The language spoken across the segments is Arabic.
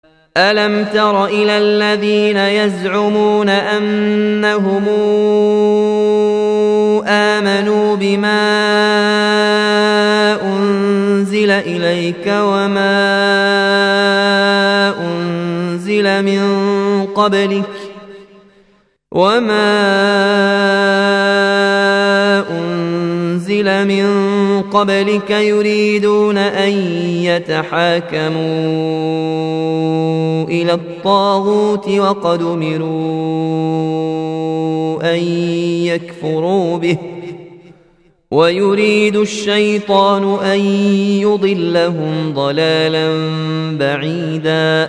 ألم تر إلى الذين يزعمون أنهم آمنوا بما أنزل إليك وما أنزل من قبلك يريدون أن يتحاكموا إلى الطاغوت وقد أمروا أن يكفروا به ويريد الشيطان أن يضلهم ضلالا بعيدا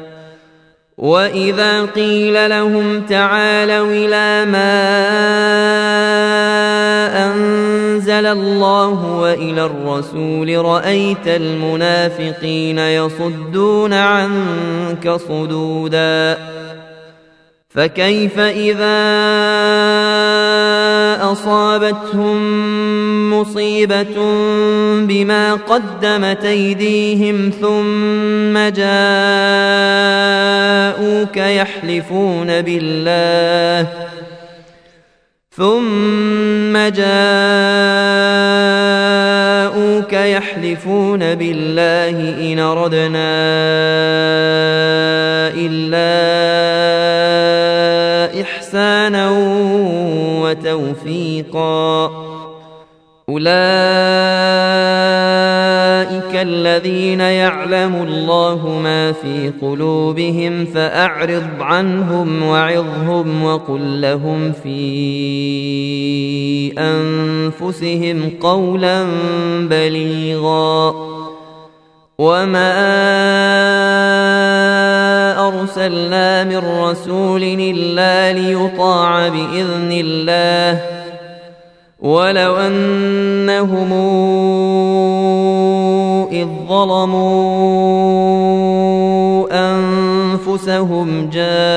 وإذا قيل لهم تعالوا إلى ما أنزل الله وإلى الرسول رأيت المنافقين يصدون عنك صدودا فكيف إذا أصابتهم مصيبة بما قدمت أيديهم ثم جاءوك يحلفون بالله إن أردنا إلا إحسانا وتوفيقا أولئك الذين يعلم الله ما في قلوبهم فأعرض عنهم وعظهم وقل لهم في أنفسهم قولا بليغا وما أرسلنا من رسول إلا ليطاع بإذن الله ولو أنهم إذ ظلموا أنفسهم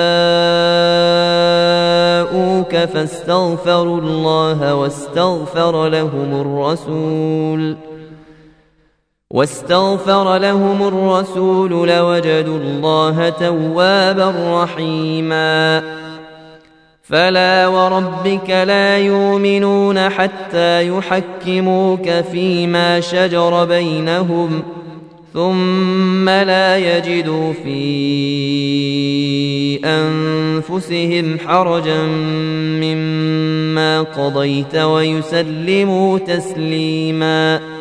جاءوك فاستغفروا الله واستغفر لهم الرسول لوجدوا الله توابا رحيما فلا وربك لا يؤمنون حتى يحكموك فيما شجر بينهم ثم لا يجدوا في أنفسهم حرجا مما قضيت ويسلموا تسليما